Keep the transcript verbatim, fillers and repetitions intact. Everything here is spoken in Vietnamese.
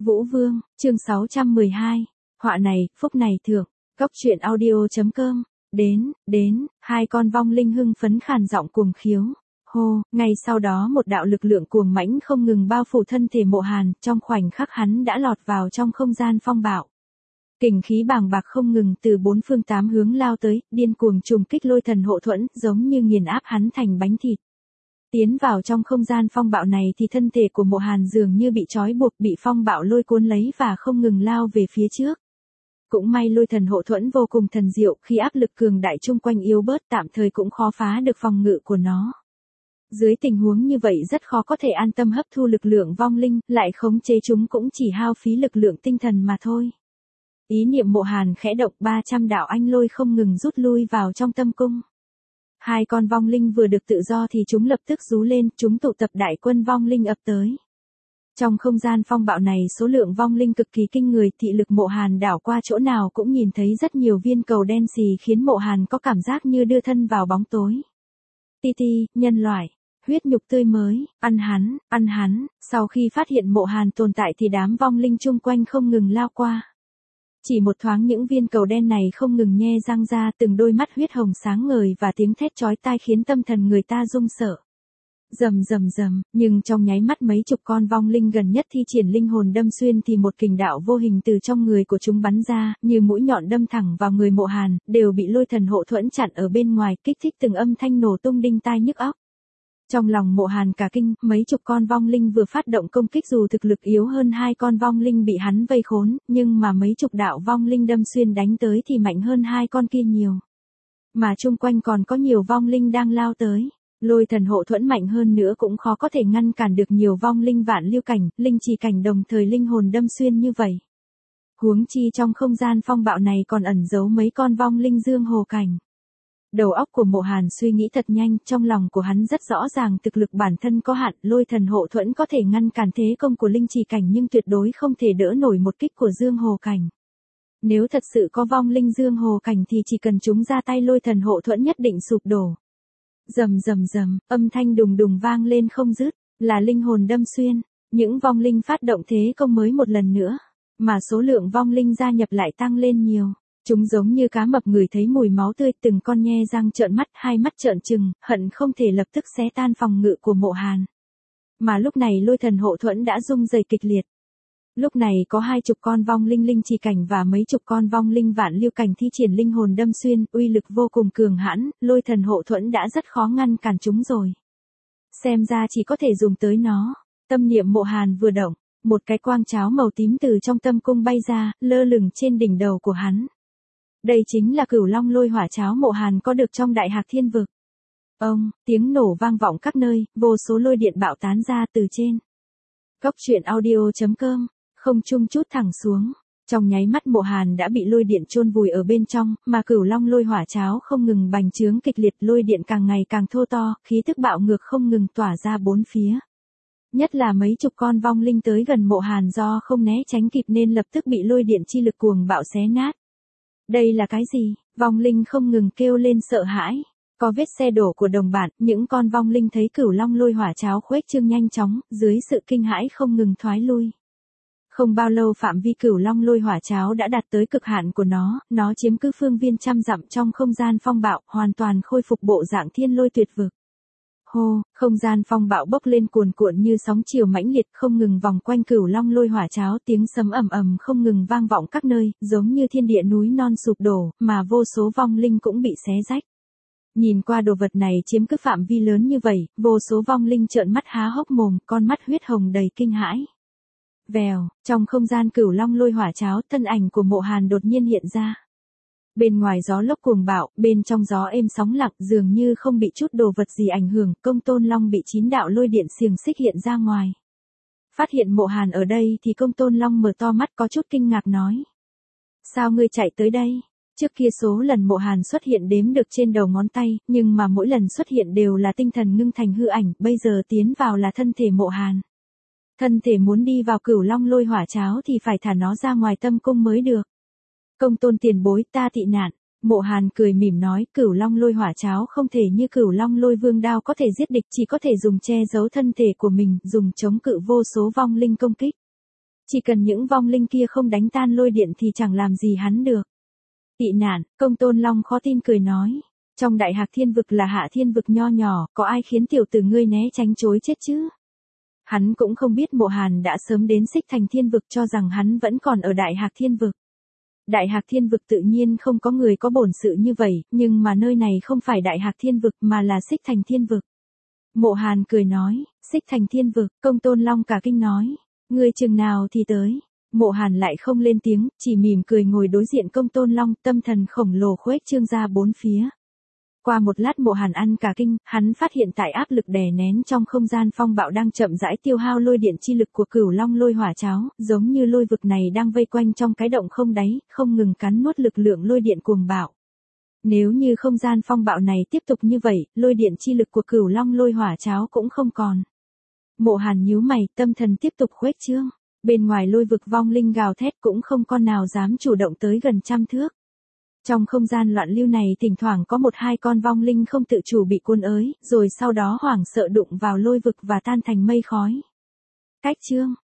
Vũ Vương, chương sáu trăm mười hai. Họa này, phúc này thưởng. Góc truyện audio.com. Đến, đến, hai con vong linh hưng phấn khàn giọng cuồng khiếu. Hô, ngay sau đó một đạo lực lượng cuồng mãnh không ngừng bao phủ thân thể Mộ Hàn, trong khoảnh khắc hắn đã lọt vào trong không gian phong bạo. Kình khí bàng bạc không ngừng từ bốn phương tám hướng lao tới, điên cuồng trùng kích lôi thần hộ thuẫn, giống như nghiền áp hắn thành bánh thịt. Tiến vào trong không gian phong bạo này thì thân thể của Mộ Hàn dường như bị trói buộc, bị phong bạo lôi cuốn lấy và không ngừng lao về phía trước. Cũng may lôi thần hộ thuẫn vô cùng thần diệu, khi áp lực cường đại chung quanh yếu bớt tạm thời cũng khó phá được phòng ngự của nó. Dưới tình huống như vậy rất khó có thể an tâm hấp thu lực lượng vong linh, lại khống chế chúng cũng chỉ hao phí lực lượng tinh thần mà thôi. Ý niệm Mộ Hàn khẽ động, ba trăm đạo anh lôi không ngừng rút lui vào trong tâm cung. Hai con vong linh vừa được tự do thì chúng lập tức rú lên, chúng tụ tập đại quân vong linh ập tới. Trong không gian phong bạo này số lượng vong linh cực kỳ kinh người, thị lực Mộ Hàn đảo qua chỗ nào cũng nhìn thấy rất nhiều viên cầu đen xì khiến Mộ Hàn có cảm giác như đưa thân vào bóng tối. Ti ti, nhân loại, huyết nhục tươi mới, ăn hắn, ăn hắn, sau khi phát hiện Mộ Hàn tồn tại thì đám vong linh chung quanh không ngừng lao qua. Chỉ một thoáng những viên cầu đen này không ngừng nhe răng ra, từng đôi mắt huyết hồng sáng ngời và tiếng thét chói tai khiến tâm thần người ta run sợ. Rầm rầm rầm, nhưng trong nháy mắt mấy chục con vong linh gần nhất thi triển linh hồn đâm xuyên thì một kình đạo vô hình từ trong người của chúng bắn ra, như mũi nhọn đâm thẳng vào người Mộ Hàn, đều bị lôi thần hộ thuẫn chặn ở bên ngoài, kích thích từng âm thanh nổ tung đinh tai nhức óc. Trong lòng Mộ Hàn cả kinh, mấy chục con vong linh vừa phát động công kích dù thực lực yếu hơn hai con vong linh bị hắn vây khốn, nhưng mà mấy chục đạo vong linh đâm xuyên đánh tới thì mạnh hơn hai con kia nhiều. Mà chung quanh còn có nhiều vong linh đang lao tới. Lôi thần hộ thuẫn mạnh hơn nữa cũng khó có thể ngăn cản được nhiều vong linh vạn lưu cảnh, linh trì cảnh đồng thời linh hồn đâm xuyên như vậy. Huống chi trong không gian phong bạo này còn ẩn giấu mấy con vong linh dương hồ cảnh. Đầu óc của Mộ Hàn suy nghĩ thật nhanh, trong lòng của hắn rất rõ ràng thực lực bản thân có hạn, lôi thần hộ thuẫn có thể ngăn cản thế công của linh trì cảnh nhưng tuyệt đối không thể đỡ nổi một kích của dương hồ cảnh. Nếu thật sự có vong linh dương hồ cảnh thì chỉ cần chúng ra tay lôi thần hộ thuẫn nhất định sụp đổ. Rầm rầm rầm, âm thanh đùng đùng vang lên không dứt, là linh hồn đâm xuyên, những vong linh phát động thế công mới một lần nữa, mà số lượng vong linh gia nhập lại tăng lên nhiều. Chúng giống như cá mập ngửi thấy mùi máu tươi, từng con nhe răng trợn mắt, hai mắt trợn trừng, hận không thể lập tức xé tan phòng ngự của Mộ Hàn. Mà lúc này lôi thần hộ thuẫn đã rung rẩy kịch liệt. Lúc này có hai chục con vong linh linh trì cảnh và mấy chục con vong linh vạn lưu cảnh thi triển linh hồn đâm xuyên, uy lực vô cùng cường hãn, lôi thần hộ thuẫn đã rất khó ngăn cản chúng rồi. Xem ra chỉ có thể dùng tới nó. Tâm niệm Mộ Hàn vừa động, một cái quang cháo màu tím từ trong tâm cung bay ra, lơ lửng trên đỉnh đầu của hắn. Đây chính là Cửu Long lôi hỏa cháo Mộ Hàn có được trong Đại Hạc Thiên Vực. Ông, tiếng nổ vang vọng các nơi, vô số lôi điện bạo tán ra từ trên. Góc truyện audio.com. Không trung chút thẳng xuống. Trong nháy mắt Mộ Hàn đã bị lôi điện chôn vùi ở bên trong, mà Cửu Long lôi hỏa cháo không ngừng bành trướng kịch liệt, lôi điện càng ngày càng thô to, khí tức bạo ngược không ngừng tỏa ra bốn phía. Nhất là mấy chục con vong linh tới gần Mộ Hàn do không né tránh kịp nên lập tức bị lôi điện chi lực cuồng bạo xé nát. Đây là cái gì? Vong linh không ngừng kêu lên sợ hãi. Có vết xe đổ của đồng bạn, những con vong linh thấy Cửu Long lôi hỏa cháo khuếch trương nhanh chóng, dưới sự kinh hãi không ngừng thoái lui. Không bao lâu phạm vi Cửu Long lôi hỏa cháo đã đạt tới cực hạn của nó, nó chiếm cứ phương viên trăm dặm trong không gian phong bạo, hoàn toàn khôi phục bộ dạng thiên lôi tuyệt vực. Hô, không gian phong bạo bốc lên cuồn cuộn như sóng chiều mãnh liệt, không ngừng vòng quanh Cửu Long lôi hỏa cháo, tiếng sấm ầm ầm không ngừng vang vọng các nơi, giống như thiên địa núi non sụp đổ, mà vô số vong linh cũng bị xé rách. Nhìn qua đồ vật này chiếm cứ phạm vi lớn như vậy, vô số vong linh trợn mắt há hốc mồm, con mắt huyết hồng đầy kinh hãi. Vèo, trong không gian Cửu Long lôi hỏa cháo, thân ảnh của Mộ Hàn đột nhiên hiện ra. Bên ngoài gió lốc cuồng bạo, bên trong gió êm sóng lặng, dường như không bị chút đồ vật gì ảnh hưởng, Công Tôn Long bị chín đạo lôi điện xiềng xích hiện ra ngoài. Phát hiện Mộ Hàn ở đây thì Công Tôn Long mở to mắt có chút kinh ngạc nói. Sao ngươi chạy tới đây? Trước kia số lần Mộ Hàn xuất hiện đếm được trên đầu ngón tay, nhưng mà mỗi lần xuất hiện đều là tinh thần ngưng thành hư ảnh, bây giờ tiến vào là thân thể Mộ Hàn. Thân thể muốn đi vào Cửu Long lôi hỏa cháo thì phải thả nó ra ngoài tâm cung mới được. Công Tôn tiền bối, ta tị nạn. Mộ Hàn cười mỉm nói, Cửu Long lôi hỏa cháo không thể như Cửu Long lôi vương đao có thể giết địch, chỉ có thể dùng che giấu thân thể của mình, dùng chống cự vô số vong linh công kích. Chỉ cần những vong linh kia không đánh tan lôi điện thì chẳng làm gì hắn được. Tị nạn, Công Tôn Long khó tin cười nói. Trong Đại Hạc Thiên Vực là Hạ Thiên Vực nho nhỏ, có ai khiến tiểu tử ngươi né tránh chối chết chứ? Hắn cũng không biết Mộ Hàn đã sớm đến Xích Thành Thiên Vực, cho rằng hắn vẫn còn ở Đại Hạc Thiên Vực. Đại Hạc Thiên Vực tự nhiên không có người có bổn sự như vậy, nhưng mà nơi này không phải Đại Hạc Thiên Vực mà là Xích Thành Thiên Vực. Mộ Hàn cười nói, Xích Thành Thiên Vực, Công Tôn Long cả kinh nói, ngươi chừng nào thì tới. Mộ Hàn lại không lên tiếng, chỉ mỉm cười ngồi đối diện Công Tôn Long, tâm thần khổng lồ khuếch trương ra bốn phía. Qua một lát Mộ Hàn ăn cả kinh, hắn phát hiện tại áp lực đè nén trong không gian phong bạo đang chậm rãi tiêu hao lôi điện chi lực của Cửu Long lôi hỏa cháo, giống như lôi vực này đang vây quanh trong cái động không đáy, không ngừng cắn nuốt lực lượng lôi điện cuồng bạo. Nếu như không gian phong bạo này tiếp tục như vậy, lôi điện chi lực của Cửu Long lôi hỏa cháo cũng không còn. Mộ Hàn nhíu mày, tâm thần tiếp tục khuếch trương. Bên ngoài lôi vực vong linh gào thét cũng không con nào dám chủ động tới gần trăm thước. Trong không gian loạn lưu này thỉnh thoảng có một hai con vong linh không tự chủ bị cuốn ới, rồi sau đó hoảng sợ đụng vào lôi vực và tan thành mây khói. Cách chương